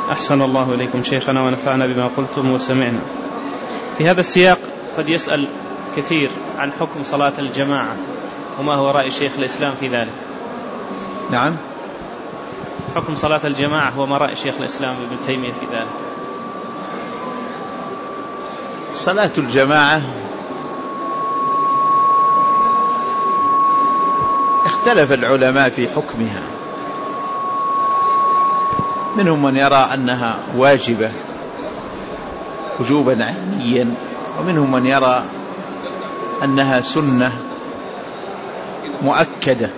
أحسن الله إليكم شيخنا ونفعنا بما قلتم وسمعنا. في هذا السياق قد يسأل كثير عن حكم صلاة الجماعة وما هو رأي شيخ الإسلام في ذلك. نعم. حكم صلاة الجماعة وما رأي شيخ الإسلام ابن تيمية في ذلك. صلاة الجماعة اختلف العلماء في حكمها، منهم من يرى أنها واجبة وجوبا عينيا، ومنهم من يرى أنها سنة مؤكدة،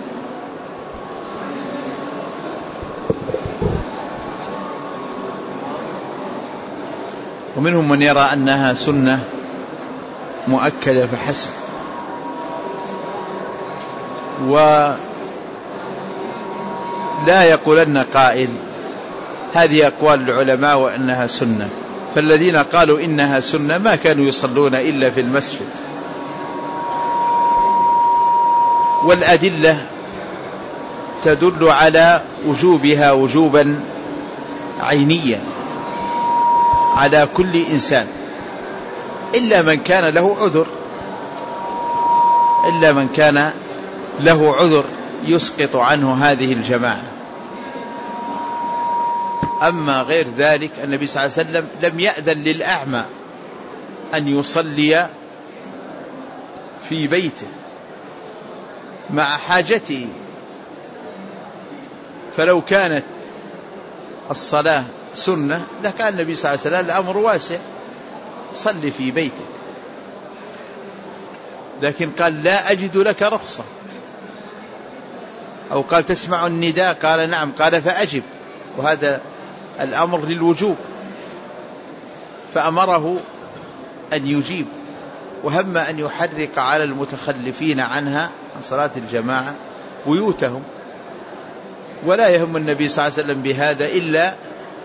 ومنهم من يرى أنها سنة مؤكدة فحسب. ولا يقولن قائل هذه أقوال العلماء وأنها سنة، فالذين قالوا إنها سنة ما كانوا يصلون إلا في المسجد، والأدلة تدل على وجوبها وجوبا عينيا على كل إنسان إلا من كان له عذر يسقط عنه هذه الجماعة. أما غير ذلك النبي صلى الله عليه وسلم لم يأذن للأعمى أن يصلي في بيته مع حاجته، فلو كانت الصلاة سنة لكان النبي صلى الله عليه وسلم الأمر واسع، صلي في بيتك، لكن قال لا أجد لك رخصة، أو قال تسمع النداء، قال نعم، قال فأجب، وهذا الأمر للوجوب، فأمره أن يجيب، وهم أن يحرق على المتخلفين عنها عن صلاة الجماعة بيوتهم، ولا يهم النبي صلى الله عليه وسلم بهذا إلا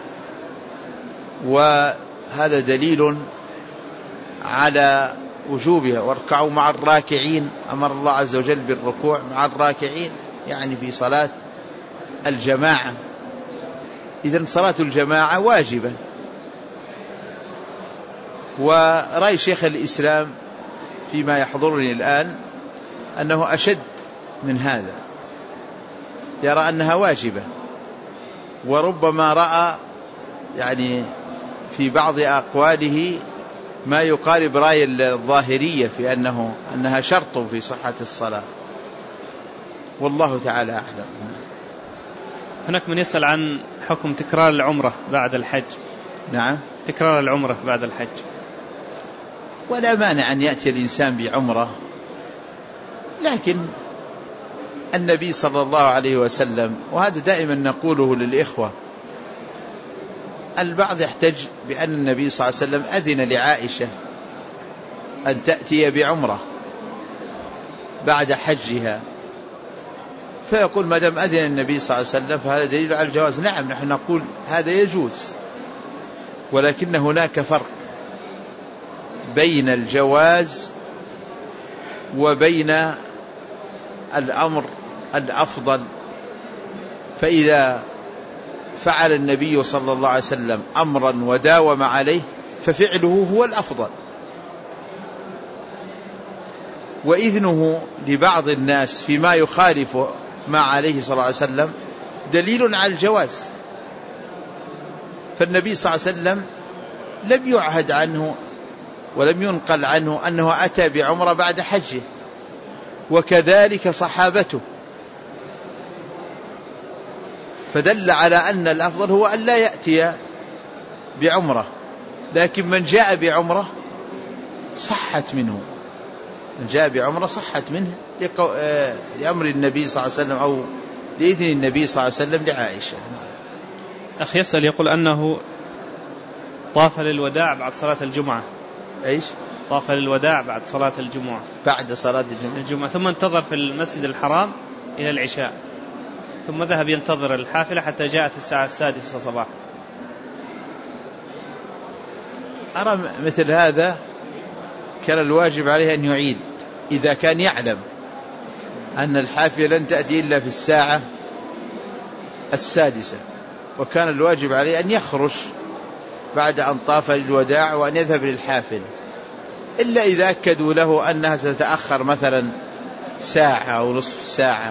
وهذا دليل على وجوبها. واركعوا مع الراكعين، أمر الله عز وجل بالركوع مع الراكعين، يعني في صلاة الجماعة. إذن صلاة الجماعة واجبة. ورأي شيخ الإسلام فيما يحضرني الآن أنه أشد من هذا، يرى أنها واجبة، وربما رأى يعني في بعض أقواله ما يقارب رأي الظاهرية في أنها شرط في صحة الصلاة، والله تعالى أعلم. هناك من يسأل عن حكم تكرار العمرة بعد الحج. نعم، تكرار العمرة بعد الحج. ولا مانع أن يأتي الإنسان بعمرة، لكن النبي صلى الله عليه وسلم، وهذا دائما نقوله للإخوة، البعض يحتج بأن النبي صلى الله عليه وسلم أذن لعائشة أن تأتي بعمرة بعد حجها، فيقول ما دام أذن النبي صلى الله عليه وسلم فهذا دليل على الجواز. نعم، نحن نقول هذا يجوز، ولكن هناك فرق بين الجواز وبين الأمر الأفضل. فإذا فعل النبي صلى الله عليه وسلم أمرا وداوم عليه ففعله هو الأفضل، وإذنه لبعض الناس فيما يخالف ما عليه صلى الله عليه وسلم دليل على الجواز. فالنبي صلى الله عليه وسلم لم يعهد عنه ولم ينقل عنه أنه أتى بعمرة بعد حجه، وكذلك صحابته، فدل على أن الأفضل هو أن لا يأتي بعمرة. لكن من جاء بعمرة صحت منه، من جاء بعمرة صحت منه لأمر النبي صلى الله عليه وسلم أو لإذن النبي صلى الله عليه وسلم لعائشة. أخ يسأل يقول أنه طاف للوداع بعد صلاة الجمعة. إيش؟ طاف للوداع بعد صلاة الجمعة، بعد صلاة الجمعة، ثم انتظر في المسجد الحرام إلى العشاء، ثم ذهب ينتظر الحافلة حتى جاءت في الساعة 6 صباحا. أرى مثل هذا كان الواجب عليه أن يعيد، إذا كان يعلم أن الحافلة لن تأتي إلا في الساعة 6، وكان الواجب عليه أن يخرج بعد أن طاف للوداع وأن يذهب للحافل، إلا إذا أكدوا له أنها ستتأخر مثلا ساعة أو نصف ساعة،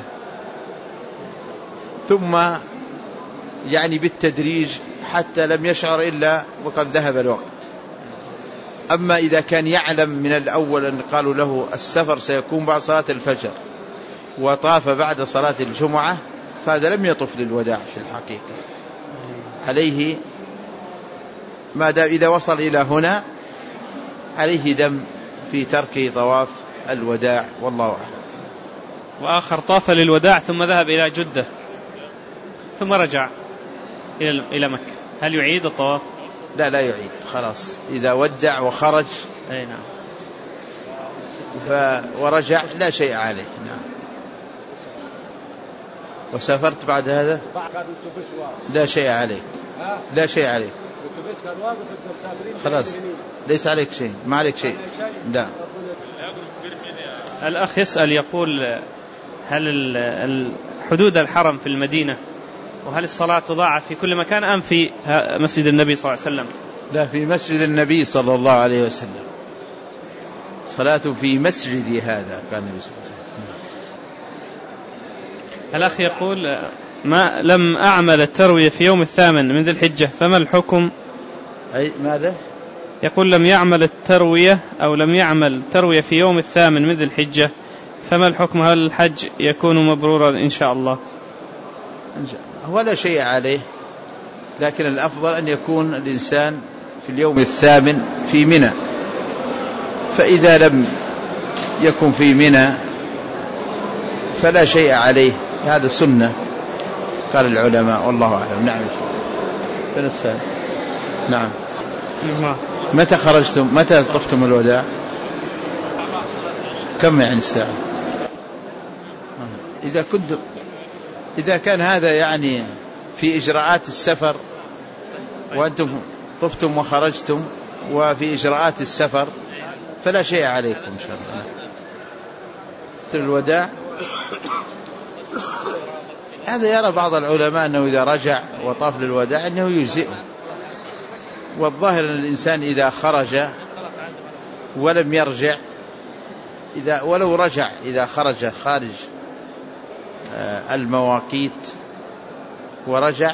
ثم يعني بالتدريج حتى لم يشعر إلا وقد ذهب الوقت. أما إذا كان يعلم من الأول أن قالوا له السفر سيكون بعد صلاة الفجر وطاف بعد صلاة الجمعة، فهذا لم يطف للوداع في الحقيقة. عليه ما دام إذا وصل إلى هنا عليه دم في ترك طواف الوداع، والله أعلم. وآخر طاف للوداع ثم ذهب إلى جدة ثم رجع إلى مكة، هل يعيد الطواف؟ لا يعيد، خلاص إذا ودع وخرج أي نعم ورجع لا شيء عليه. نعم. وسافرت بعد هذا لا شيء عليك، لا شيء عليك، خلاص ليس عليك شيء، ما عليك شيء. لا. الأخ يسأل يقول هل حدود الحرم في المدينة وهل الصلاة تضاعف في كل مكان أم في مسجد النبي صلى الله عليه وسلم؟ لا، في مسجد النبي صلى الله عليه وسلم، صلاة في مسجد هذا كان النبي صلى الله عليه وسلم. الأخ يقول ما لم أعمل التروية في يوم 8 من ذي الحجة فما الحكم؟ أي ماذا؟ يقول لم يعمل التروية أو لم يعمل التروية في يوم 8 من ذي الحجة فما الحكم؟ هل الحج يكون مبرورا إن شاء الله؟ ولا شيء عليه، لكن الأفضل أن يكون الإنسان في اليوم 8 في منى، فإذا لم يكن في منى فلا شيء عليه، هذا سنة قال العلماء، والله أعلم. نعم. نعم. متى خرجتم؟ متى طفتم الوداع؟ كم يعني الساعة؟ إذا كان هذا يعني في إجراءات السفر وأنتم طفتم وخرجتم وفي إجراءات السفر فلا شيء عليكم إن شاء الله. الوداع هذا يرى بعض العلماء أنه إذا رجع وطاف للوداع أنه يجزئه، والظاهر أن الإنسان إذا خرج ولم يرجع، ولو رجع إذا خرج خارج المواقيت ورجع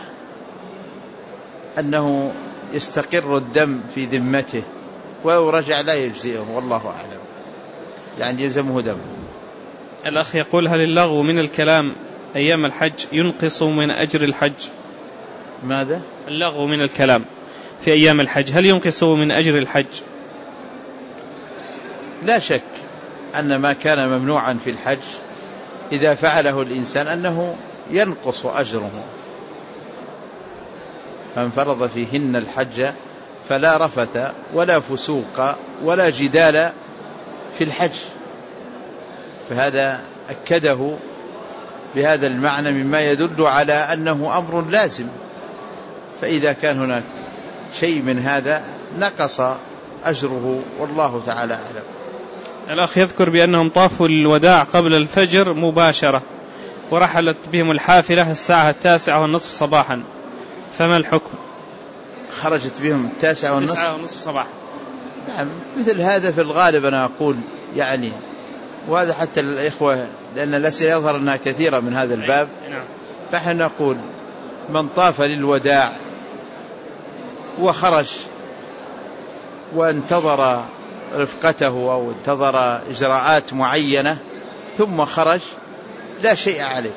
أنه يستقر الدم في ذمته، ولو رجع لا يجزئه، والله أعلم، يعني يلزمه دم. الأخ يقول هل اللغو من الكلام أيام الحج ينقص من أجر الحج؟ ماذا؟ اللغو من الكلام في أيام الحج هل ينقص من أجر الحج؟ لا شك أن ما كان ممنوعا في الحج إذا فعله الإنسان أنه ينقص أجره. من فرض فيهن الحج فلا رفث ولا فسوق ولا جدال في الحج، فهذا أكده بهذا المعنى مما يدل على أنه أمر لازم، فإذا كان هناك شيء من هذا نقص أجره، والله تعالى أعلم. الأخ يذكر بأنهم طافوا الوداع قبل الفجر مباشرة ورحلت بهم الحافلة الساعة 9:30 صباحا، فما الحكم؟ خرجت بهم 9:30 صباحا. نعم، مثل هذا في الغالب أنا أقول يعني، وهذا حتى الإخوة لأن الأسئلة يظهر أنها كثيرة من هذا الباب، فإحنا نقول من طاف للوداع وخرج وانتظر رفقته أو انتظر إجراءات معينة ثم خرج لا شيء عليه،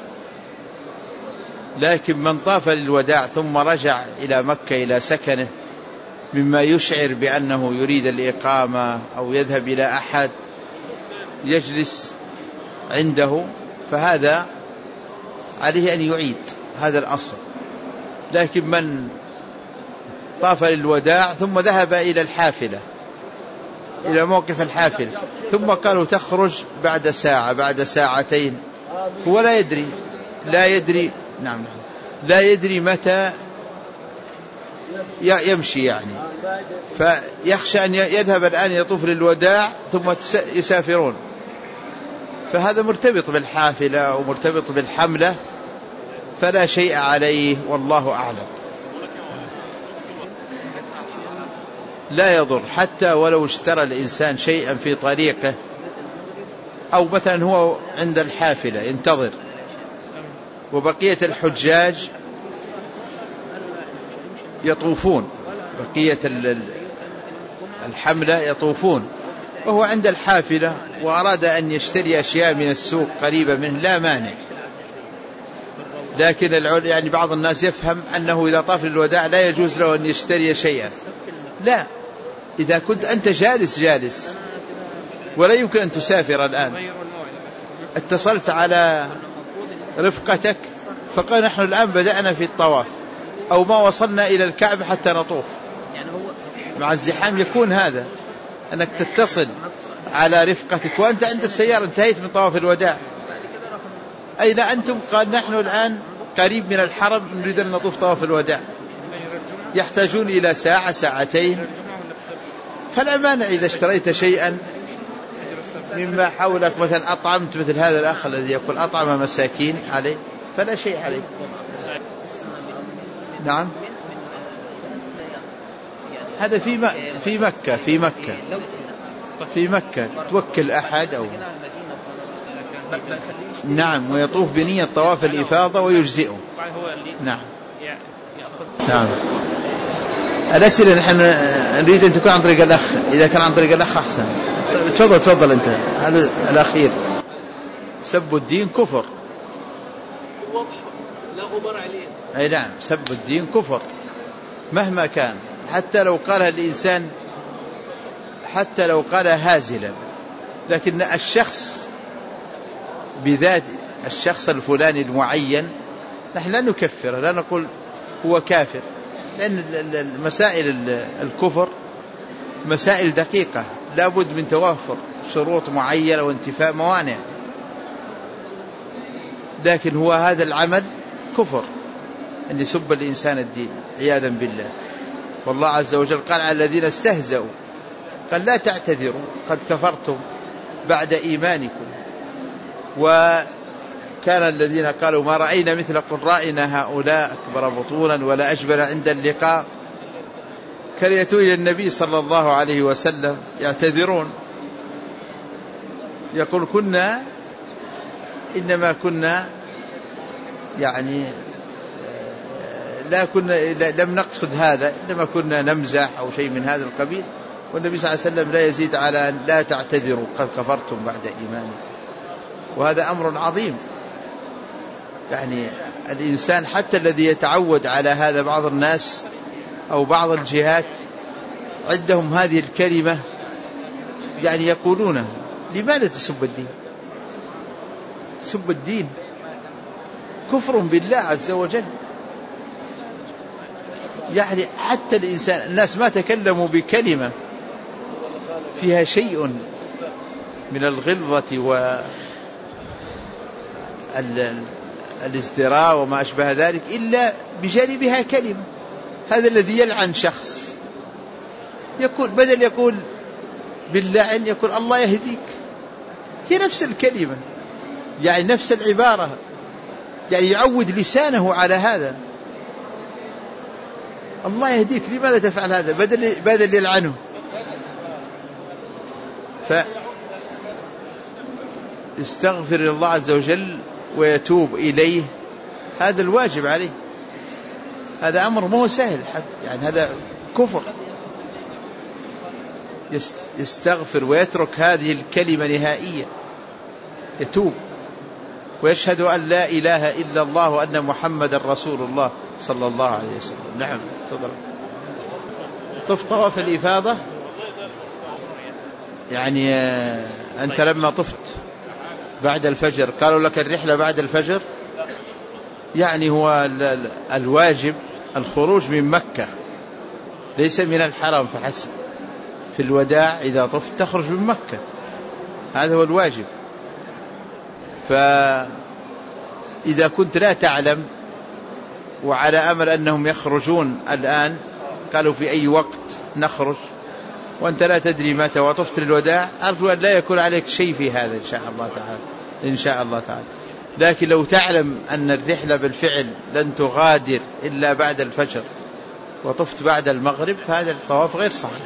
لكن من طاف للوداع ثم رجع إلى مكة إلى سكنه مما يشعر بأنه يريد الإقامة أو يذهب إلى أحد يجلس عنده، فهذا عليه أن يعيد، هذا الأصل. لكن من طاف للوداع ثم ذهب إلى الحافلة إلى موقف الحافلة ثم قالوا تخرج بعد ساعة بعد ساعتين، هو لا يدري نعم لا يدري متى يمشي يعني، فيخشى أن يذهب الآن يطوف للوداع ثم يسافرون، فهذا مرتبط بالحافلة ومرتبط بالحملة فلا شيء عليه، والله أعلم. لا يضر، حتى ولو اشترى الإنسان شيئا في طريقه، أو مثلا هو عند الحافلة ينتظر وبقية الحجاج يطوفون، بقية الحملة يطوفون، وهو عند الحافلة وأراد أن يشتري أشياء من السوق قريبة منه لا مانع. لكن يعني بعض الناس يفهم أنه إذا طاف للوداع لا يجوز له أن يشتري شيئا. لا، إذا كنت أنت جالس ولا يمكن أن تسافر الآن، اتصلت على رفقتك فقال نحن الآن بدأنا في الطواف أو ما وصلنا إلى الكعبة حتى نطوف، مع الزحام يكون هذا أنك تتصل على رفقتك وأنت عند السيارة انتهيت من طواف الوداع، أين أنتم؟ قال نحن الآن قريب من الحرم نريد أن نطوف طواف الوداع، يحتاجون إلى ساعة ساعتين. فلا مانع إذا اشتريت شيئا مما حولك، مثلا أطعمت مثل هذا الأخ الذي يقول أطعم مساكين عليه، فلا شيء عليه. نعم، هذا في مكة توكل أحد أو نعم، ويطوف بنية طواف الإفاضة ويجزئه. نعم. الأسئلة نحن نريد أن تكون عن طريق الأخ، إذا كان عن طريق الأخ أحسن. تفضل أنت. هذا الأخير. سب الدين كفر، لا غبار عليه. أي نعم، سب الدين كفر مهما كان، حتى لو قالها الإنسان، حتى لو قالها هازلا، لكن الشخص بذات الشخص الفلاني المعين نحن لا نكفره، لا نقول هو كافر، لأن مسائل الكفر مسائل دقيقة لا بد من توافر شروط معينة وانتفاء موانع. لكن هو هذا العمل كفر أن يسب الإنسان الدين عياذا بالله. والله عز وجل قال على الذين استهزأوا، قال لا تعتذروا قد كفرتم بعد إيمانكم. وكان الذين قالوا ما رأينا مثل قرائنا هؤلاء أكبر بطونا ولا أجبل عند اللقاء، كان يأتون إلى النبي صلى الله عليه وسلم يعتذرون، يقول إنما كنا يعني لم نقصد هذا، إنما كنا نمزح أو شيء من هذا القبيل. والنبي صلى الله عليه وسلم لا يزيد على أن لا تعتذروا قد كفرتم بعد إيمانكم. وهذا أمر عظيم، يعني الإنسان حتى الذي يتعود على هذا، بعض الناس أو بعض الجهات عندهم هذه الكلمة، يعني يقولون لماذا تسب الدين؟ تسب الدين كفر بالله عز وجل. يعني حتى الإنسان، الناس ما تكلموا بكلمة فيها شيء من الغلظة والازدراء وما أشبه ذلك إلا بجانبها كلمة. هذا الذي يلعن شخص يقول بدل يقول باللعن يقول الله يهديك، هي نفس الكلمة، يعني نفس العبارة، يعني يعود لسانه على هذا. الله يهديك، لماذا تفعل هذا؟ بدل يلعنه. فاستغفر الله عز وجل ويتوب إليه، هذا الواجب عليه. هذا أمر مو سهل يعني هذا كفر. يستغفر ويترك هذه الكلمة نهائيا، يتوب ويشهد أن لا إله إلا الله وأن محمد رسول الله صلى الله عليه وسلم. نعم، تفضل. طف طواف الإفاضة، يعني أنت لما طفت بعد الفجر قالوا لك الرحلة بعد الفجر، يعني هو الواجب الخروج من مكة ليس من الحرم فحسب. في الوداع إذا طفت تخرج من مكة، هذا هو الواجب. فإذا كنت لا تعلم وعلى أمل أنهم يخرجون الآن، قالوا في أي وقت نخرج، وأنت لا تدري متى وطفت للوداع، أرجو أن لا يكون عليك شيء في هذا إن شاء الله تعالى، إن شاء الله تعالى. لكن لو تعلم أن الرحلة بالفعل لن تغادر إلا بعد الفجر، وطفت بعد المغرب فهذا الطواف غير صحيح.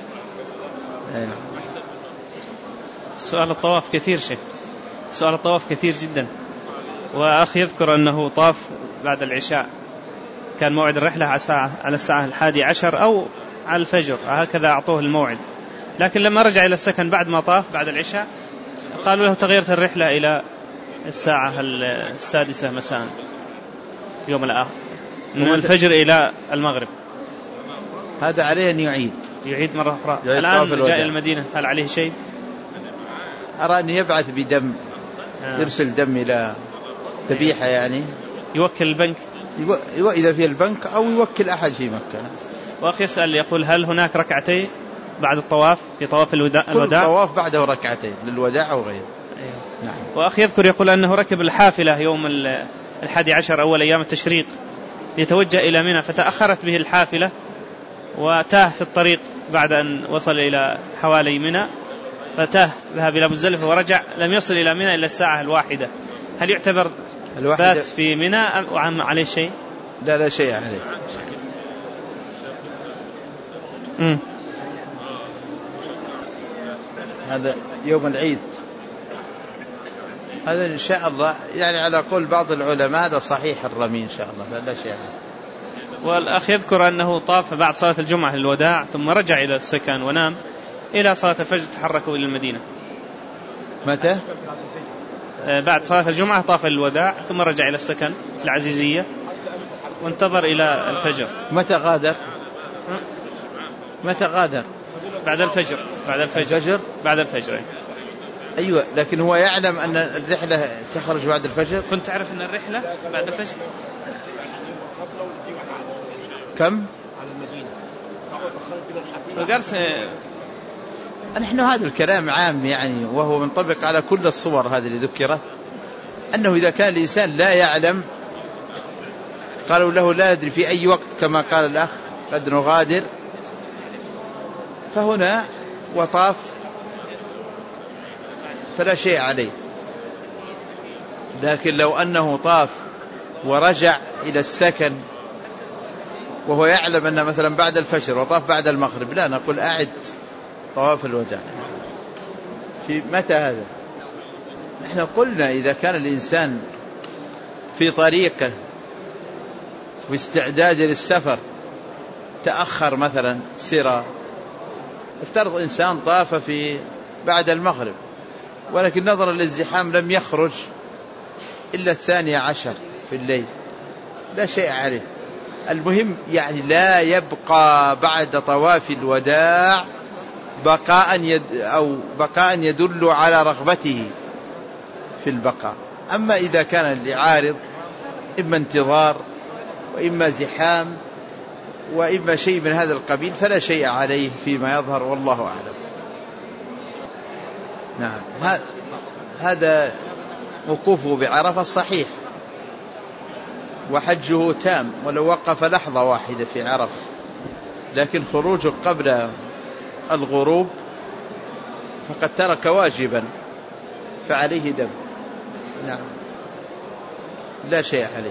سؤال الطواف كثير شيخ، سؤال الطواف كثير جدا. وأخي يذكر أنه طاف بعد العشاء، كان موعد الرحلة على الساعة 11 أو على الفجر، هكذا أعطوه الموعد، لكن لما رجع إلى السكن بعد ما طاف بعد العشاء قالوا له تغيرت الرحلة إلى الساعة 6 مساء يوم الآخر، من الفجر إلى المغرب. هذا عليه أن يعيد مرة أخرى. الآن جاء إلى المدينة، هل عليه شيء؟ أرى أن يبعث بدم، يرسل دم إلى ذبيحة، يعني يوكل البنك إذا في البنك، أو يوكل أحد في مكة. وأخي يسأل يقول هل هناك ركعتين بعد الطواف في طواف الوداع؟ كل طواف بعده ركعتين للوداع أو غيره. نعم. وأخي يذكر يقول أنه ركب الحافلة يوم 11 أول أيام التشريق يتوجه إلى منى، فتأخرت به الحافلة وتاه في الطريق بعد أن وصل إلى حوالي منى، فتاه ذهب إلى مزدلفة ورجع، لم يصل إلى منى إلا الساعة 1. هل يعتبر بات في منى أو عليه شيء؟ لا شيء عليه. هذا يوم العيد، هذا إن شاء الله يعني على قول بعض العلماء هذا صحيح الرمي إن شاء الله، فلا شيء عليه. والأخ يذكر أنه طاف بعد صلاة الجمعة للوداع ثم رجع إلى السكن ونام إلى صلاة الفجر، تحركوا إلى المدينة. متى؟ بعد صلاة الجمعة طاف للوداع ثم رجع إلى السكن العزيزية وانتظر إلى الفجر. متى غادر؟ بعد الفجر. بعد الفجر. أيوة، لكن هو يعلم أن الرحلة تخرج بعد الفجر. كنت تعرف أن الرحلة بعد الفجر؟ كم؟ وقال نحن هذا الكلام عام يعني، وهو منطبق على كل الصور هذه اللي ذكرت، أنه إذا كان الإنسان لا يعلم، قالوا له لا يدري في أي وقت كما قال الأخ قد نغادر، فهنا وطاف فلا شيء عليه. لكن لو أنه طاف ورجع إلى السكن وهو يعلم أن مثلا بعد الفجر وطاف بعد المغرب، لا نقول أعد طواف الوداع. في متى هذا؟ نحن قلنا إذا كان الإنسان في طريقه واستعداد للسفر تأخر مثلا سيرة، افترض إنسان طاف في بعد المغرب ولكن نظرا للزحام لم يخرج إلا 12 في الليل، لا شيء عليه. المهم يعني لا يبقى بعد طواف الوداع بقاء يدل على رغبته في البقاء. أما إذا كان لعارض إما انتظار وإما زحام وإما شيء من هذا القبيل فلا شيء عليه فيما يظهر، والله أعلم. نعم، هذا وقوفه بعرفة صحيح وحجه تام ولو وقف لحظة واحدة في عرفة، لكن خروجه قبل الغروب فقد ترك واجبا فعليه دم. نعم، لا شيء عليه.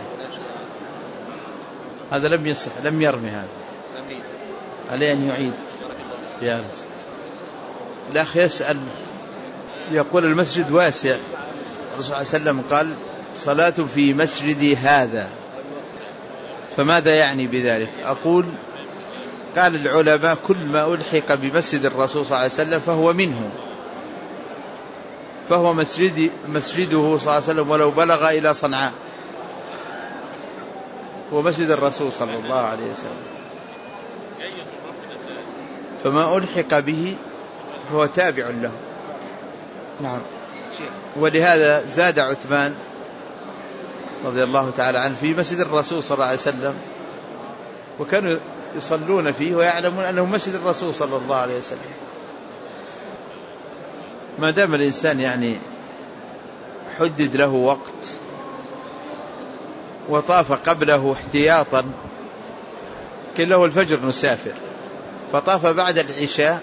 هذا لم يصح، لم يرمي، هذا عليه أن يعيد. يا رسول. الأخ يسأل يقول المسجد واسع، الرسول صلى الله عليه وسلم قال صلاة في مسجدي هذا، فماذا يعني بذلك؟ أقول قال العلماء كل ما ألحق بمسجد الرسول صلى الله عليه وسلم فهو منه، فهو مسجده صلى الله عليه وسلم ولو بلغ إلى صنعاء، هو مسجد الرسول صلى الله عليه وسلم، فما ألحق به هو تابع له. نعم. ولهذا زاد عثمان رضي الله تعالى عنه في مسجد الرسول صلى الله عليه وسلم، وكانوا يصلون فيه ويعلمون أنه مسجد الرسول صلى الله عليه وسلم. ما دام الإنسان يعني حدد له وقت وطاف قبله احتياطا، كان له الفجر نسافر فطاف بعد العشاء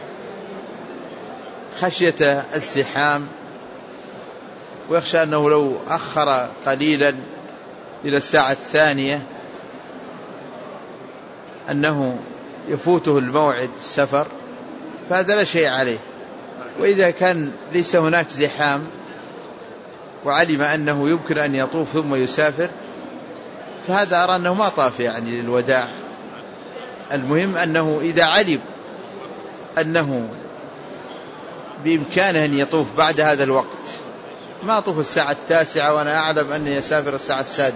خشية الزحام، ويخشى أنه لو أخر قليلا إلى الساعة 2 أنه يفوته الموعد السفر فهذا لا شيء عليه. وإذا كان ليس هناك زحام وعلم أنه يمكن أن يطوف ثم يسافر فهذا أرى أنه ما طاف يعني للوداع. المهم أنه إذا علم أنه بإمكانه أن يطوف بعد هذا الوقت، ما أطوف الساعة 9 وأنا أعلم أني أسافر الساعة 6،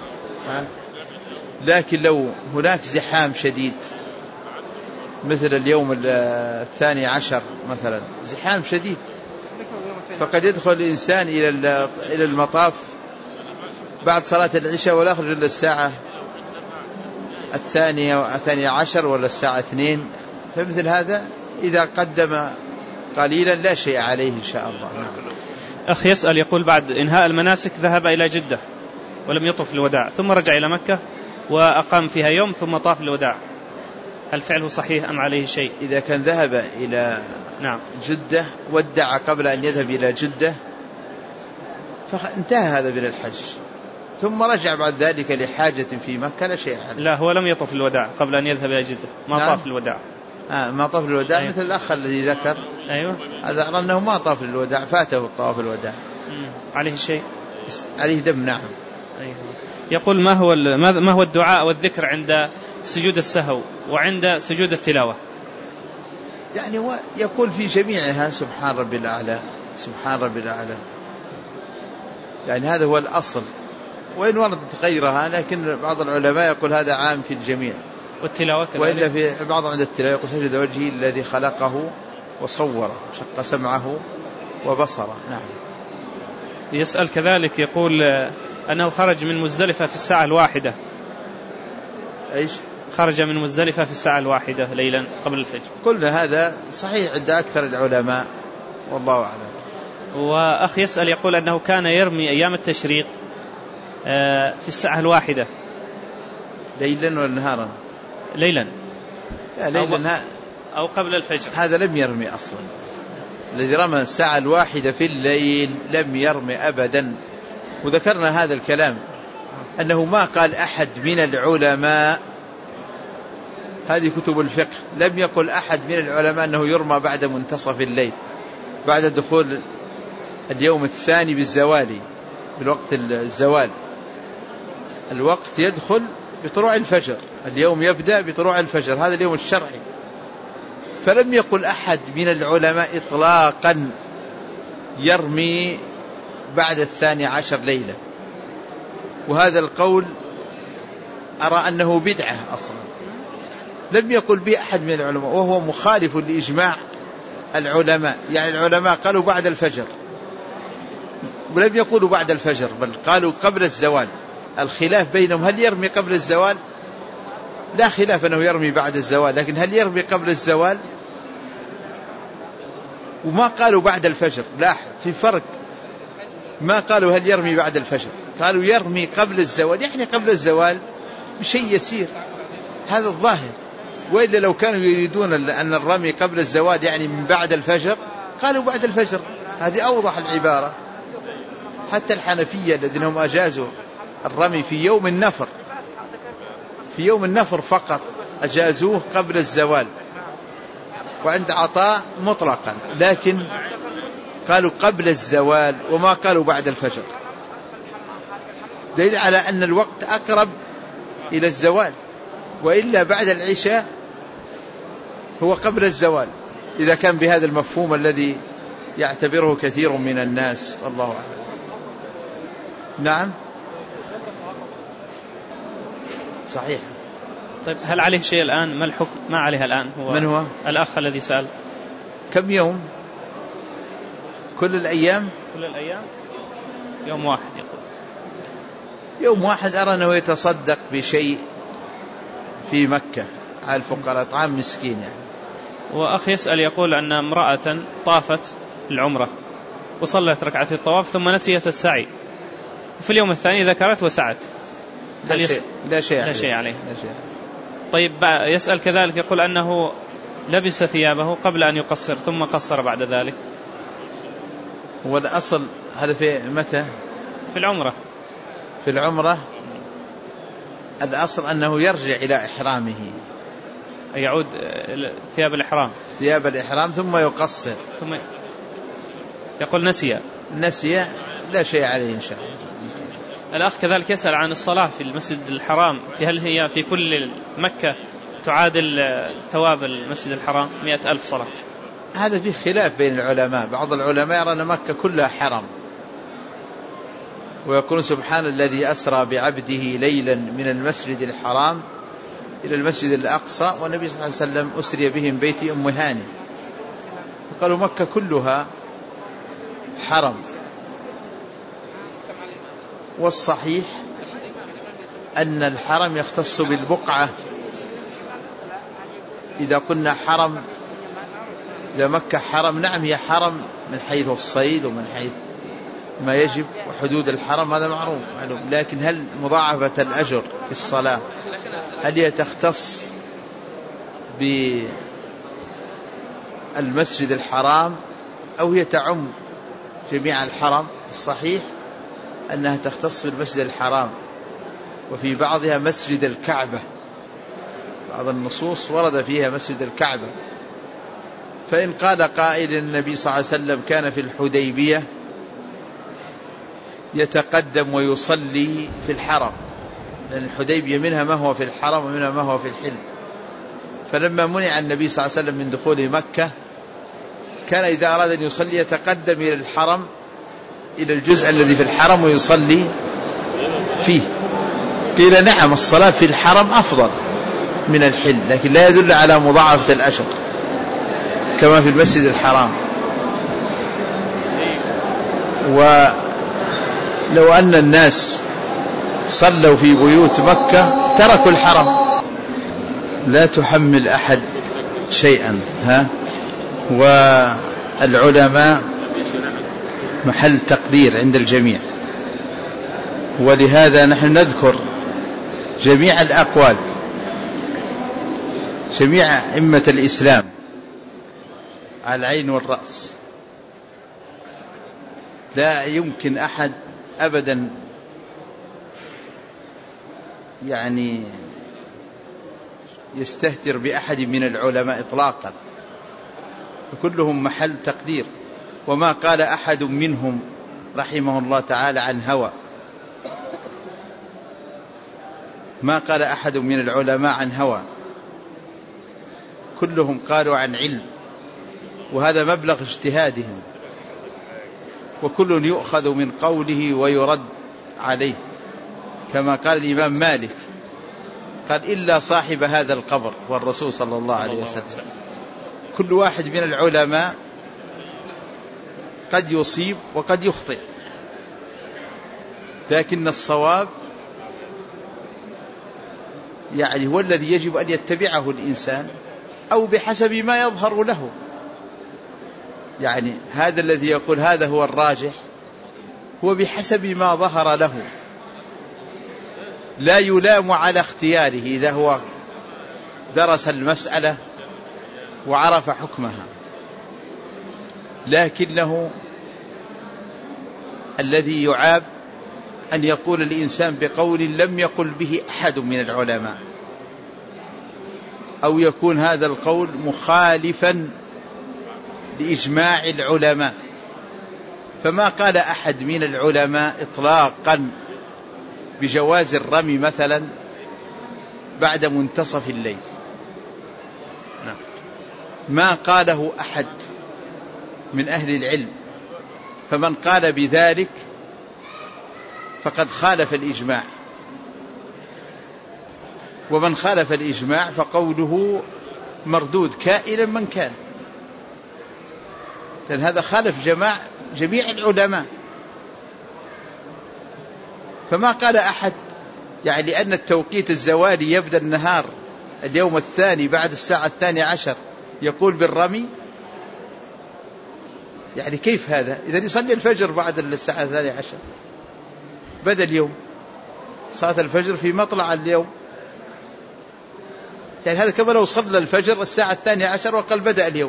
لكن لو هناك زحام شديد مثل اليوم 12 مثلا زحام شديد، فقد يدخل الإنسان إلى المطاف بعد صلاة العشاء ولا يخرج إلا الساعة 12 ولا الساعة 2. فمثل هذا إذا قدم قليلا لا شيء عليه إن شاء الله. أخ يسأل يقول بعد إنهاء المناسك ذهب إلى جدة ولم يطف الوداع، ثم رجع إلى مكة وأقام فيها يوم ثم طاف الوداع، هل فعله صحيح أم عليه شيء؟ إذا كان ذهب إلى جدة ودع قبل أن يذهب إلى جدة فانتهى هذا من الحج، ثم رجع بعد ذلك لحاجة في مكة لا شيء عليه. لا، هو لم يطف الوداع قبل أن يذهب إلى جدة، ما طاف الوداع. ما طاف الوداع. أيوة. مثل الأخ الذي ذكر هذا أرى أنه ما طاف الوداع، فاته الطواف الوداع. عليه شيء؟ عليه دم. نعم. أيوة. يقول ما هو الدعاء والذكر عند سجود السهو وعند سجود التلاوة؟ يعني يقول في جميعها سبحان ربي الأعلى سبحان ربي الأعلى، يعني هذا هو الأصل، وإن وردت غيرها لكن بعض العلماء يقول هذا عام في الجميع. والتلاوة كذلك. وإلا في بعض عند التلاوة يقول سجد وجهه الذي خلقه وصوره شق سمعه وبصره. نعم. يسأل كذلك يقول أنه خرج من مزدلفة في الساعة 1. إيش؟ خرج من مزدلفة في الساعة 1 ليلا قبل الفجر. كل هذا صحيح عند أكثر العلماء والله أعلم. وأخ يسأل يقول أنه كان يرمي أيام التشريق في الساعة 1 ليلا ولا نهارا؟ ليلا. ليلا أو قبل الفجر. هذا لم يرمي أصلا. الذي رمى الساعة 1 في الليل لم يرمي أبدا. وذكرنا هذا الكلام أنه ما قال أحد من العلماء، هذه كتب الفقه، لم يقل أحد من العلماء أنه يرمى بعد منتصف الليل، بعد دخول اليوم الثاني بالزوال، بالوقت الزوال. الوقت يدخل بطلوع الفجر، اليوم يبدأ بطلوع الفجر، هذا اليوم الشرعي. فلم يقل أحد من العلماء إطلاقا يرمي بعد 12 ليلة، وهذا القول أرى أنه بدعة أصلا، لم يقل به أحد من العلماء، وهو مخالف لإجماع العلماء. يعني العلماء قالوا بعد الفجر ولم يقولوا بعد الفجر، بل قالوا قبل الزوال. الخلاف بينهم هل يرمي قبل الزوال؟ لا خلاف أنه يرمي بعد الزوال، لكن هل يرمي قبل الزوال؟ وما قالوا بعد الفجر، لاحظ في فرق، ما قالوا هل يرمي بعد الفجر، قالوا يرمي قبل الزوال، يعني قبل الزوال بشيء يسير، هذا الظاهر. وإلا لو كانوا يريدون أن الرمي قبل الزوال يعني من بعد الفجر قالوا بعد الفجر، هذه أوضح العبارة. حتى الحنفية الذين هم أجازوا الرمي في يوم النفر، في يوم النفر فقط أجازوه قبل الزوال، وعند عطاء مطلقا، لكن قالوا قبل الزوال وما قالوا بعد الفجر، دليل على أن الوقت أقرب إلى الزوال. وإلا بعد العشاء هو قبل الزوال، إذا كان بهذا المفهوم الذي يعتبره كثير من الناس، والله أعلم. نعم صحيح. طيب هل عليه شيء الآن؟ ما الحكم؟ ما عليها الآن؟ من هو الأخ الذي سأل. كم يوم؟ كل الأيام؟ كل الأيام يوم واحد. يقول يوم واحد. أرى أنه يتصدق بشيء في مكة على الفقراء، طعام مسكين يعني. وأخ يسأل يقول أن امرأة طافت العمرة وصلت ركعتي الطواف ثم نسيت السعي، وفي اليوم الثاني ذكرت وسعت، لا شيء عليه. طيب يسأل كذلك يقول أنه لبس ثيابه قبل أن يقصر ثم قصر بعد ذلك. هو الأصل هذا في متى؟ في العمرة. في العمرة الأصل أنه يرجع إلى إحرامه يعود ثياب الإحرام ثم يقصر، ثم يقول نسي لا شيء عليه إن شاء الله. الأخ كذلك يسأل عن الصلاة في المسجد الحرام، هل هي في كل مكة تعادل ثواب المسجد الحرام 100,000 صلاة؟ هذا فيه خلاف بين العلماء، بعض العلماء يرى أن مكة كلها حرم، ويقول سبحان الذي أسرى بعبده ليلا من المسجد الحرام إلى المسجد الأقصى والنبي صلى الله عليه وسلم أسري به من بيت أم هاني، وقالوا مكة كلها حرم. والصحيح أن الحرم يختص بالبقعة. إذا قلنا حرم، إذا مكة حرم، نعم هي حرم من حيث الصيد ومن حيث ما يجب وحدود الحرم، هذا معروف، لكن هل مضاعفة الأجر في الصلاة هل هي تختص بالمسجد الحرام أو هي تعم جميع الحرم؟ الصحيح أنها تختص بالمسجد الحرام، وفي بعضها مسجد الكعبة، بعض النصوص ورد فيها مسجد الكعبة. فإن قال قائل النبي صلى الله عليه وسلم كان في الحديبية يتقدم ويصلي في الحرم، لأن الحديبية منها ما هو في الحرم ومنها ما هو في الحل، فلما منع النبي صلى الله عليه وسلم من دخول مكة كان إذا أراد أن يصلي يتقدم إلى الحرم، إلى الجزء الذي في الحرم ويصلي فيه. قيل نعم الصلاة في الحرم أفضل من الحل، لكن لا يدل على مضاعفة الأجر كما في المسجد الحرام. ولو أن الناس صلوا في بيوت مكة تركوا الحرم. لا تحمل أحد شيئا، والعلماء محل تقدير عند الجميع، ولهذا نحن نذكر جميع الأقوال، جميع أئمة الإسلام على العين والرأس. لا يمكن أحد أبدا يعني يستهتر بأحد من العلماء إطلاقا، فكلهم محل تقدير. وما قال أحد منهم رحمه الله تعالى عن هوى، ما قال أحد من العلماء عن هوى، كلهم قالوا عن علم، وهذا مبلغ اجتهادهم، وكل يؤخذ من قوله ويرد عليه، كما قال الإمام مالك قال إلا صاحب هذا القبر والرسول صلى الله عليه وسلم. كل واحد من العلماء قد يصيب وقد يخطئ، لكن الصواب يعني هو الذي يجب أن يتبعه الإنسان، أو بحسب ما يظهر له. يعني هذا الذي يقول هذا هو الراجح هو بحسب ما ظهر له، لا يلام على اختياره إذا هو درس المسألة وعرف حكمها، لكنه الذي يعاب أن يقول الإنسان بقول لم يقل به أحد من العلماء، أو يكون هذا القول مخالفا لإجماع العلماء. فما قال أحد من العلماء إطلاقا بجواز الرمي مثلا بعد منتصف الليل، ما قاله أحد من أهل العلم، فمن قال بذلك فقد خالف الإجماع، ومن خالف الإجماع فقوله مردود كائنا من كان، لأن هذا خالف جميع العلماء. فما قال أحد يعني لأن التوقيت الزوالي يبدأ النهار اليوم الثاني بعد الساعة 12 يقول بالرمي، يعني كيف هذا؟ إذا يصلي الفجر بعد الساعة 12 بدأ اليوم، صلاة الفجر في مطلع اليوم، يعني هذا كما لو صلى الفجر الساعة 12 وقال بدأ اليوم.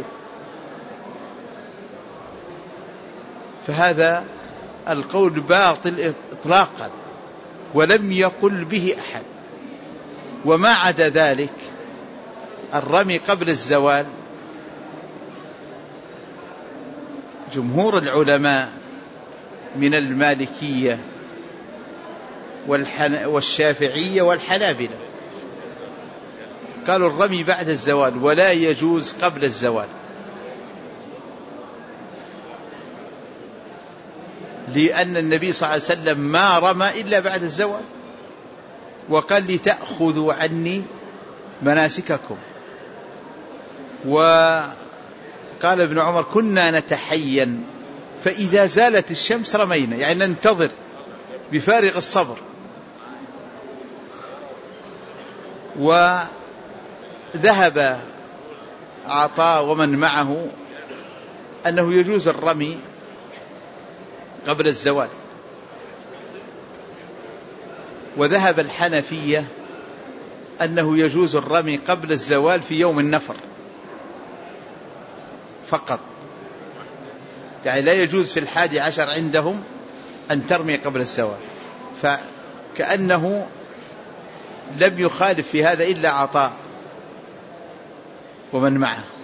فهذا القول باطل إطلاقا ولم يقل به أحد. وما عدا ذلك الرمي قبل الزوال جمهور العلماء من المالكية والشافعية والحنابلة قالوا الرمي بعد الزوال ولا يجوز قبل الزوال، لأن النبي صلى الله عليه وسلم ما رمى إلا بعد الزوال، وقال لتأخذوا عني مناسككم. وقال ابن عمر كنا نتحين فإذا زالت الشمس رمينا، يعني ننتظر بفارغ الصبر. وذهب عطاء ومن معه أنه يجوز الرمي قبل الزوال، وذهب الحنفية أنه يجوز الرمي قبل الزوال في يوم النفر فقط، يعني لا يجوز في 11 عندهم أن ترمي قبل الزوال. فكأنه لم يخالف في هذا إلا عطاء ومن معه.